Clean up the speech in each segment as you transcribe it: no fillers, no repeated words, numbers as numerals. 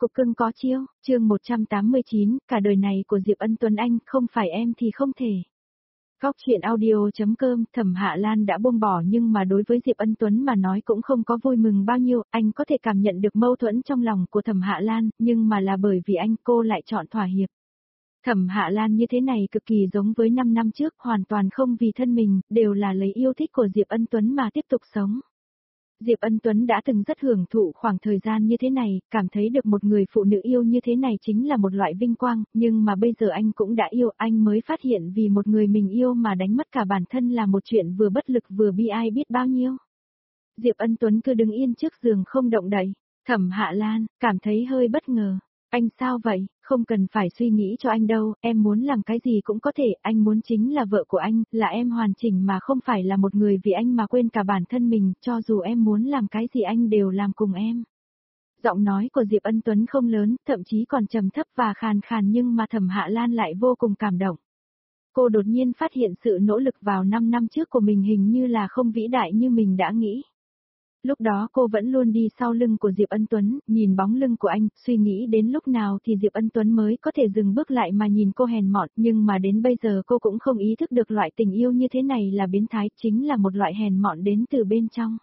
cục cưng có chiêu, chương 189, cả đời này của Diệp Ân Tuấn anh, không phải em thì không thể. Góc chuyện audio.com, Thẩm Hạ Lan đã buông bỏ nhưng mà đối với Diệp Ân Tuấn mà nói cũng không có vui mừng bao nhiêu, anh có thể cảm nhận được mâu thuẫn trong lòng của Thẩm Hạ Lan, nhưng mà là bởi vì anh cô lại chọn thỏa hiệp. Thẩm Hạ Lan như thế này cực kỳ giống với 5 năm trước, hoàn toàn không vì thân mình, đều là lấy yêu thích của Diệp Ân Tuấn mà tiếp tục sống. Diệp Ân Tuấn đã từng rất hưởng thụ khoảng thời gian như thế này, cảm thấy được một người phụ nữ yêu như thế này chính là một loại vinh quang, nhưng mà bây giờ anh cũng đã yêu, anh mới phát hiện vì một người mình yêu mà đánh mất cả bản thân là một chuyện vừa bất lực vừa bi ai biết bao nhiêu. Diệp Ân Tuấn cứ đứng yên trước giường không động đậy, Thẩm Hạ Lan, cảm thấy hơi bất ngờ. Anh sao vậy, không cần phải suy nghĩ cho anh đâu, em muốn làm cái gì cũng có thể, anh muốn chính là vợ của anh, là em hoàn chỉnh mà không phải là một người vì anh mà quên cả bản thân mình, cho dù em muốn làm cái gì anh đều làm cùng em. Giọng nói của Diệp Ân Tuấn không lớn, thậm chí còn trầm thấp và khàn khàn nhưng mà Thẩm Hạ Lan lại vô cùng cảm động. Cô đột nhiên phát hiện sự nỗ lực vào 5 năm trước của mình hình như là không vĩ đại như mình đã nghĩ. Lúc đó cô vẫn luôn đi sau lưng của Diệp Ân Tuấn, nhìn bóng lưng của anh, suy nghĩ đến lúc nào thì Diệp Ân Tuấn mới có thể dừng bước lại mà nhìn cô hèn mọn, nhưng mà đến bây giờ cô cũng không ý thức được loại tình yêu như thế này là biến thái, chính là một loại hèn mọn đến từ bên trong.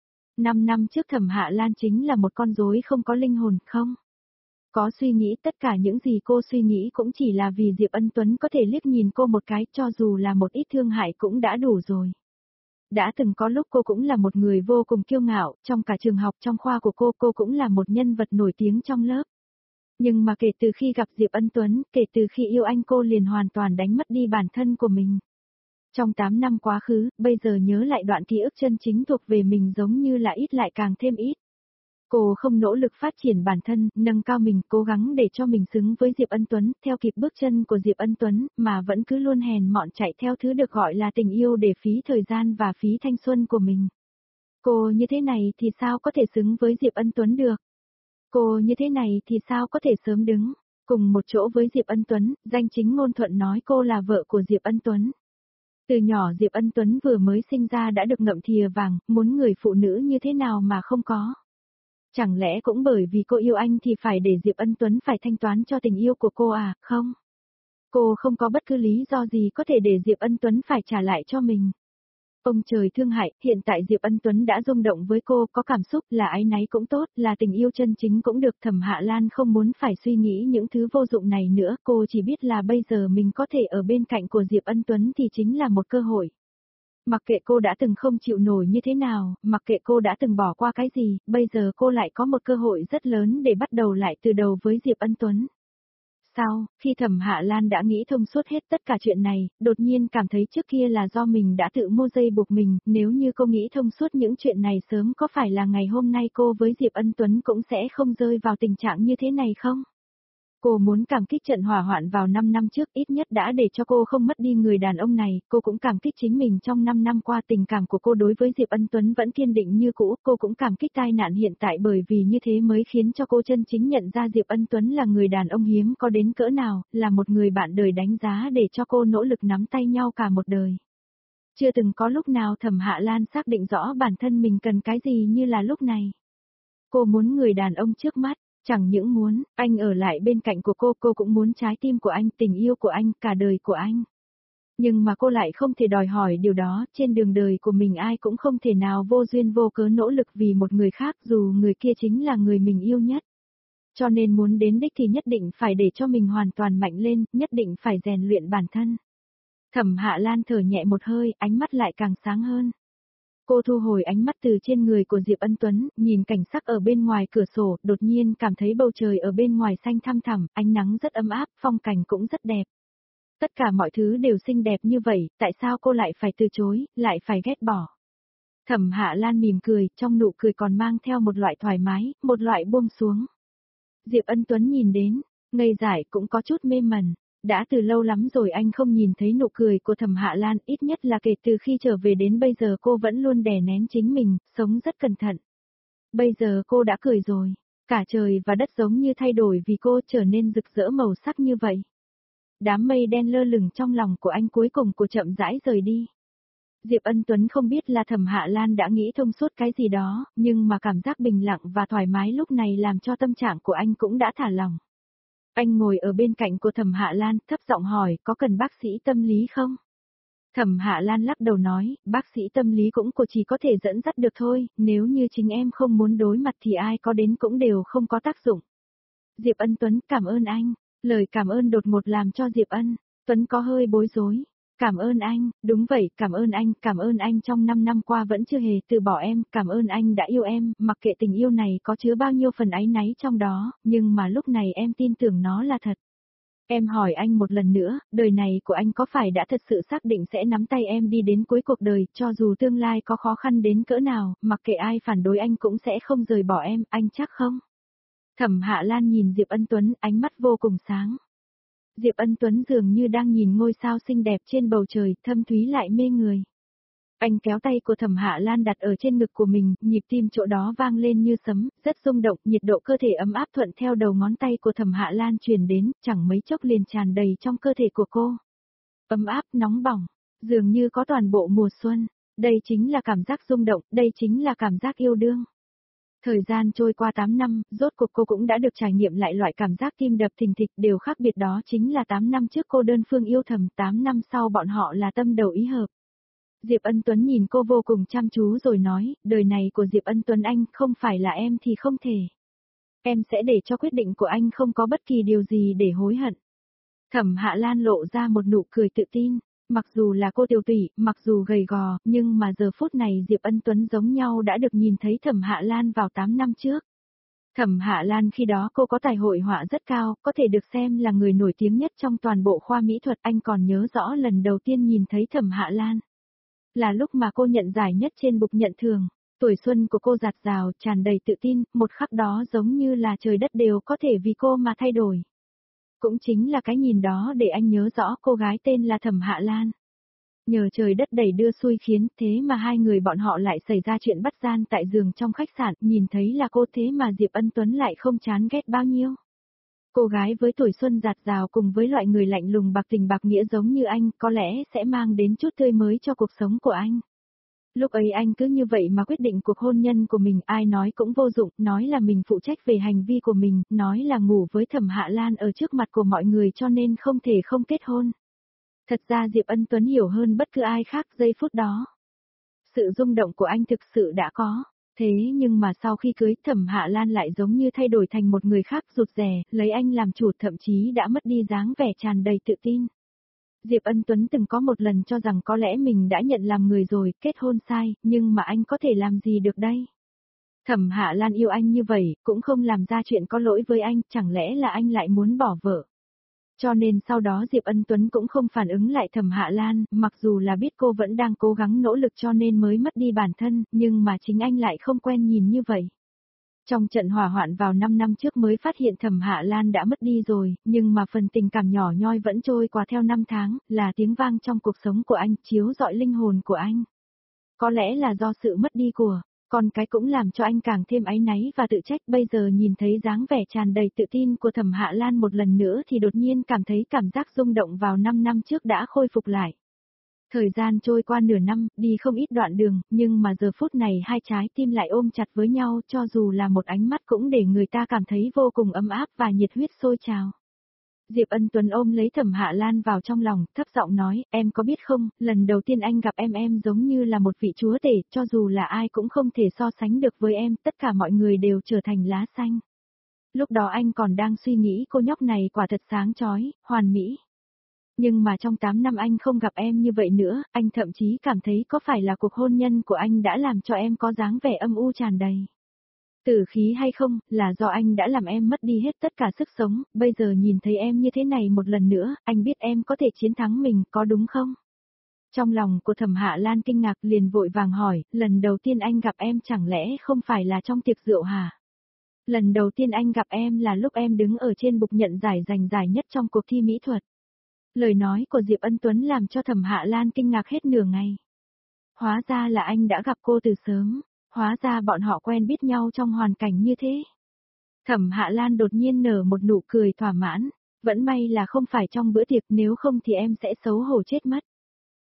5 năm trước Thẩm Hạ Lan chính là một con rối không có linh hồn, không? Có suy nghĩ tất cả những gì cô suy nghĩ cũng chỉ là vì Diệp Ân Tuấn có thể liếc nhìn cô một cái, cho dù là một ít thương hại cũng đã đủ rồi. Đã từng có lúc cô cũng là một người vô cùng kiêu ngạo, trong cả trường học trong khoa của cô cũng là một nhân vật nổi tiếng trong lớp. Nhưng mà kể từ khi gặp Diệp Ân Tuấn, kể từ khi yêu anh cô liền hoàn toàn đánh mất đi bản thân của mình. Trong 8 năm quá khứ, bây giờ nhớ lại đoạn ký ức chân chính thuộc về mình giống như là ít lại càng thêm ít. Cô không nỗ lực phát triển bản thân, nâng cao mình, cố gắng để cho mình xứng với Diệp Ân Tuấn, theo kịp bước chân của Diệp Ân Tuấn, mà vẫn cứ luôn hèn mọn chạy theo thứ được gọi là tình yêu để phí thời gian và phí thanh xuân của mình. Cô như thế này thì sao có thể xứng với Diệp Ân Tuấn được? Cô như thế này thì sao có thể sớm đứng cùng một chỗ với Diệp Ân Tuấn, danh chính ngôn thuận nói cô là vợ của Diệp Ân Tuấn. Từ nhỏ Diệp Ân Tuấn vừa mới sinh ra đã được ngậm thìa vàng, muốn người phụ nữ như thế nào mà không có. Chẳng lẽ cũng bởi vì cô yêu anh thì phải để Diệp Ân Tuấn phải thanh toán cho tình yêu của cô à, không? Cô không có bất cứ lý do gì có thể để Diệp Ân Tuấn phải trả lại cho mình. Ông trời thương hại, hiện tại Diệp Ân Tuấn đã rung động với cô, có cảm xúc là áy náy cũng tốt, là tình yêu chân chính cũng được. Thẩm Hạ Lan không muốn phải suy nghĩ những thứ vô dụng này nữa, cô chỉ biết là bây giờ mình có thể ở bên cạnh của Diệp Ân Tuấn thì chính là một cơ hội. Mặc kệ cô đã từng không chịu nổi như thế nào, mặc kệ cô đã từng bỏ qua cái gì, bây giờ cô lại có một cơ hội rất lớn để bắt đầu lại từ đầu với Diệp Ân Tuấn. Sau, khi Thẩm Hạ Lan đã nghĩ thông suốt hết tất cả chuyện này, đột nhiên cảm thấy trước kia là do mình đã tự mua dây buộc mình, nếu như cô nghĩ thông suốt những chuyện này sớm có phải là ngày hôm nay cô với Diệp Ân Tuấn cũng sẽ không rơi vào tình trạng như thế này không? Cô muốn cảm kích trận hỏa hoạn vào 5 năm trước ít nhất đã để cho cô không mất đi người đàn ông này, cô cũng cảm kích chính mình trong 5 năm qua tình cảm của cô đối với Diệp Ân Tuấn vẫn kiên định như cũ, cô cũng cảm kích tai nạn hiện tại bởi vì như thế mới khiến cho cô chân chính nhận ra Diệp Ân Tuấn là người đàn ông hiếm có đến cỡ nào, là một người bạn đời đánh giá để cho cô nỗ lực nắm tay nhau cả một đời. Chưa từng có lúc nào Thẩm Hạ Lan xác định rõ bản thân mình cần cái gì như là lúc này. Cô muốn người đàn ông trước mắt. Chẳng những muốn, anh ở lại bên cạnh của cô cũng muốn trái tim của anh, tình yêu của anh, cả đời của anh. Nhưng mà cô lại không thể đòi hỏi điều đó, trên đường đời của mình ai cũng không thể nào vô duyên vô cớ nỗ lực vì một người khác dù người kia chính là người mình yêu nhất. Cho nên muốn đến đích thì nhất định phải để cho mình hoàn toàn mạnh lên, nhất định phải rèn luyện bản thân. Thẩm Hạ Lan thở nhẹ một hơi, ánh mắt lại càng sáng hơn. Cô thu hồi ánh mắt từ trên người của Diệp Ân Tuấn, nhìn cảnh sắc ở bên ngoài cửa sổ, đột nhiên cảm thấy bầu trời ở bên ngoài xanh thăm thẳm, ánh nắng rất ấm áp, phong cảnh cũng rất đẹp. Tất cả mọi thứ đều xinh đẹp như vậy, tại sao cô lại phải từ chối, lại phải ghét bỏ? Thẩm Hạ Lan mỉm cười, trong nụ cười còn mang theo một loại thoải mái, một loại buông xuống. Diệp Ân Tuấn nhìn đến, ngây dại cũng có chút mê mẩn. Đã từ lâu lắm rồi anh không nhìn thấy nụ cười của Thẩm Hạ Lan, ít nhất là kể từ khi trở về đến bây giờ cô vẫn luôn đè nén chính mình, sống rất cẩn thận. Bây giờ cô đã cười rồi, cả trời và đất giống như thay đổi vì cô trở nên rực rỡ màu sắc như vậy. Đám mây đen lơ lửng trong lòng của anh cuối cùng của chậm rãi rời đi. Diệp Ân Tuấn không biết là Thẩm Hạ Lan đã nghĩ thông suốt cái gì đó, nhưng mà cảm giác bình lặng và thoải mái lúc này làm cho tâm trạng của anh cũng đã thả lỏng. Anh ngồi ở bên cạnh của Thẩm Hạ Lan, thấp giọng hỏi, có cần bác sĩ tâm lý không? Thẩm Hạ Lan lắc đầu nói, bác sĩ tâm lý cũng chỉ có thể dẫn dắt được thôi, nếu như chính em không muốn đối mặt thì ai có đến cũng đều không có tác dụng. Diệp Ân Tuấn, cảm ơn anh. Lời cảm ơn đột ngột làm cho Diệp Ân Tuấn có hơi bối rối. Cảm ơn anh, đúng vậy, cảm ơn anh trong 5 năm qua vẫn chưa hề từ bỏ em, cảm ơn anh đã yêu em, mặc kệ tình yêu này có chứa bao nhiêu phần áy náy trong đó, nhưng mà lúc này em tin tưởng nó là thật. Em hỏi anh một lần nữa, đời này của anh có phải đã thật sự xác định sẽ nắm tay em đi đến cuối cuộc đời, cho dù tương lai có khó khăn đến cỡ nào, mặc kệ ai phản đối anh cũng sẽ không rời bỏ em, anh chắc không? Thẩm Hạ Lan nhìn Diệp Ân Tuấn, ánh mắt vô cùng sáng. Diệp Ân Tuấn dường như đang nhìn ngôi sao xinh đẹp trên bầu trời, thâm thúy lại mê người. Anh kéo tay của Thẩm Hạ Lan đặt ở trên ngực của mình, nhịp tim chỗ đó vang lên như sấm, rất rung động, nhiệt độ cơ thể ấm áp thuận theo đầu ngón tay của Thẩm Hạ Lan truyền đến, chẳng mấy chốc liền tràn đầy trong cơ thể của cô. Ấm áp, nóng bỏng, dường như có toàn bộ mùa xuân. Đây chính là cảm giác rung động, đây chính là cảm giác yêu đương. Thời gian trôi qua 8 năm, rốt cuộc cô cũng đã được trải nghiệm lại loại cảm giác tim đập thình thịch, điều khác biệt đó chính là 8 năm trước cô đơn phương yêu thầm, 8 năm sau bọn họ là tâm đầu ý hợp. Diệp Ân Tuấn nhìn cô vô cùng chăm chú rồi nói, đời này của Diệp Ân Tuấn anh không phải là em thì không thể. Em sẽ để cho quyết định của anh không có bất kỳ điều gì để hối hận. Thẩm Hạ Lan lộ ra một nụ cười tự tin. Mặc dù là cô tiểu tụy, mặc dù gầy gò, nhưng mà giờ phút này Diệp Ân Tuấn giống nhau đã được nhìn thấy Thẩm Hạ Lan vào 8 năm trước. Thẩm Hạ Lan khi đó cô có tài hội họa rất cao, có thể được xem là người nổi tiếng nhất trong toàn bộ khoa mỹ thuật. Anh còn nhớ rõ lần đầu tiên nhìn thấy Thẩm Hạ Lan. Là lúc mà cô nhận giải nhất trên bục nhận thưởng. Tuổi xuân của cô dạt dào, tràn đầy tự tin, một khắc đó giống như là trời đất đều có thể vì cô mà thay đổi. Cũng chính là cái nhìn đó để anh nhớ rõ cô gái tên là Thẩm Hạ Lan. Nhờ trời đất đẩy đưa xui khiến thế mà hai người bọn họ lại xảy ra chuyện bắt gian tại giường trong khách sạn, nhìn thấy là cô thế mà Diệp Ân Tuấn lại không chán ghét bao nhiêu. Cô gái với tuổi xuân dạt dào cùng với loại người lạnh lùng bạc tình bạc nghĩa giống như anh có lẽ sẽ mang đến chút tươi mới cho cuộc sống của anh. Lúc ấy anh cứ như vậy mà quyết định cuộc hôn nhân của mình, ai nói cũng vô dụng, nói là mình phụ trách về hành vi của mình, nói là ngủ với Thẩm Hạ Lan ở trước mặt của mọi người cho nên không thể không kết hôn. Thật ra Diệp Ân Tuấn hiểu hơn bất cứ ai khác giây phút đó. Sự rung động của anh thực sự đã có. Thế nhưng mà sau khi cưới Thẩm Hạ Lan lại giống như thay đổi thành một người khác rụt rè, lấy anh làm chủ thậm chí đã mất đi dáng vẻ tràn đầy tự tin. Diệp Ân Tuấn từng có một lần cho rằng có lẽ mình đã nhận làm người rồi, kết hôn sai, nhưng mà anh có thể làm gì được đây? Thẩm Hạ Lan yêu anh như vậy, cũng không làm ra chuyện có lỗi với anh, chẳng lẽ là anh lại muốn bỏ vợ? Cho nên sau đó Diệp Ân Tuấn cũng không phản ứng lại Thẩm Hạ Lan, mặc dù là biết cô vẫn đang cố gắng nỗ lực cho nên mới mất đi bản thân, nhưng mà chính anh lại không quen nhìn như vậy. Trong trận hỏa hoạn vào 5 năm trước mới phát hiện Thẩm Hạ Lan đã mất đi rồi, nhưng mà phần tình cảm nhỏ nhoi vẫn trôi qua theo 5 tháng, là tiếng vang trong cuộc sống của anh, chiếu rọi linh hồn của anh. Có lẽ là do sự mất đi của con cái cũng làm cho anh càng thêm áy náy và tự trách, bây giờ nhìn thấy dáng vẻ tràn đầy tự tin của Thẩm Hạ Lan một lần nữa thì đột nhiên cảm thấy cảm giác rung động vào 5 năm trước đã khôi phục lại. Thời gian trôi qua nửa năm, đi không ít đoạn đường, nhưng mà giờ phút này hai trái tim lại ôm chặt với nhau, cho dù là một ánh mắt cũng để người ta cảm thấy vô cùng ấm áp và nhiệt huyết sôi trào. Diệp Ân Tuấn ôm lấy Thẩm Hạ Lan vào trong lòng, thấp giọng nói, em có biết không, lần đầu tiên anh gặp em giống như là một vị chúa tể, cho dù là ai cũng không thể so sánh được với em, tất cả mọi người đều trở thành lá xanh. Lúc đó anh còn đang suy nghĩ cô nhóc này quả thật sáng chói, hoàn mỹ. Nhưng mà trong 8 năm anh không gặp em như vậy nữa, anh thậm chí cảm thấy có phải là cuộc hôn nhân của anh đã làm cho em có dáng vẻ âm u tràn đầy. Tử khí hay không, là do anh đã làm em mất đi hết tất cả sức sống, bây giờ nhìn thấy em như thế này một lần nữa, anh biết em có thể chiến thắng mình, có đúng không? Trong lòng của Thẩm Hạ Lan kinh ngạc liền vội vàng hỏi, lần đầu tiên anh gặp em chẳng lẽ không phải là trong tiệc rượu hả? Lần đầu tiên anh gặp em là lúc em đứng ở trên bục nhận giải giành giải nhất trong cuộc thi mỹ thuật. Lời nói của Diệp Ân Tuấn làm cho Thẩm Hạ Lan kinh ngạc hết nửa ngày. Hóa ra là anh đã gặp cô từ sớm, hóa ra bọn họ quen biết nhau trong hoàn cảnh như thế. Thẩm Hạ Lan đột nhiên nở một nụ cười thỏa mãn, vẫn may là không phải trong bữa tiệc nếu không thì em sẽ xấu hổ chết mất.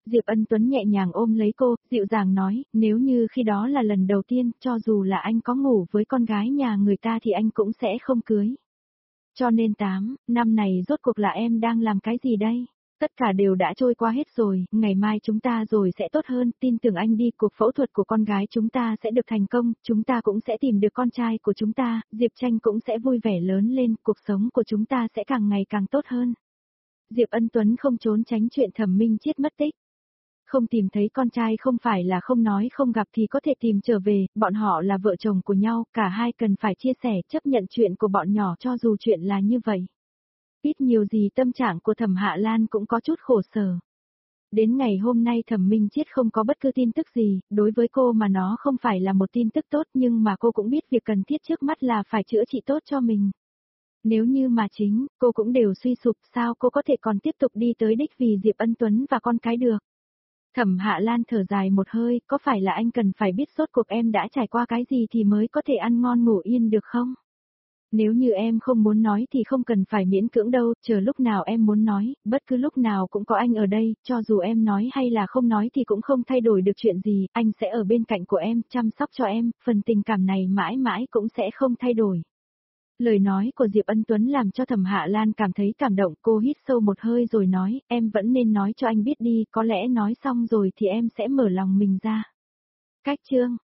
Diệp Ân Tuấn nhẹ nhàng ôm lấy cô, dịu dàng nói, nếu như khi đó là lần đầu tiên, cho dù là anh có ngủ với con gái nhà người ta thì anh cũng sẽ không cưới. Cho nên 8 năm này rốt cuộc là em đang làm cái gì đây? Tất cả đều đã trôi qua hết rồi, ngày mai chúng ta rồi sẽ tốt hơn, tin tưởng anh đi, cuộc phẫu thuật của con gái chúng ta sẽ được thành công, chúng ta cũng sẽ tìm được con trai của chúng ta, Diệp Tranh cũng sẽ vui vẻ lớn lên, cuộc sống của chúng ta sẽ càng ngày càng tốt hơn. Diệp Ân Tuấn không trốn tránh chuyện Thẩm Minh Chiết mất tích. Không tìm thấy con trai không phải là không nói không gặp thì có thể tìm trở về, bọn họ là vợ chồng của nhau, cả hai cần phải chia sẻ chấp nhận chuyện của bọn nhỏ cho dù chuyện là như vậy. Ít nhiều gì tâm trạng của Thẩm Hạ Lan cũng có chút khổ sở. Đến ngày hôm nay Thẩm Minh Chiết không có bất cứ tin tức gì, đối với cô mà nó không phải là một tin tức tốt nhưng mà cô cũng biết việc cần thiết trước mắt là phải chữa trị tốt cho mình. Nếu như mà chính, cô cũng đều suy sụp sao cô có thể còn tiếp tục đi tới đích vì Diệp Ân Tuấn và con cái được. Thẩm Hạ Lan thở dài một hơi, có phải là anh cần phải biết rốt cuộc em đã trải qua cái gì thì mới có thể ăn ngon ngủ yên được không? Nếu như em không muốn nói thì không cần phải miễn cưỡng đâu, chờ lúc nào em muốn nói, bất cứ lúc nào cũng có anh ở đây, cho dù em nói hay là không nói thì cũng không thay đổi được chuyện gì, anh sẽ ở bên cạnh của em, chăm sóc cho em, phần tình cảm này mãi mãi cũng sẽ không thay đổi. Lời nói của Diệp Ân Tuấn làm cho Thẩm Hạ Lan cảm thấy cảm động, cô hít sâu một hơi rồi nói, em vẫn nên nói cho anh biết đi, có lẽ nói xong rồi thì em sẽ mở lòng mình ra. Cách chương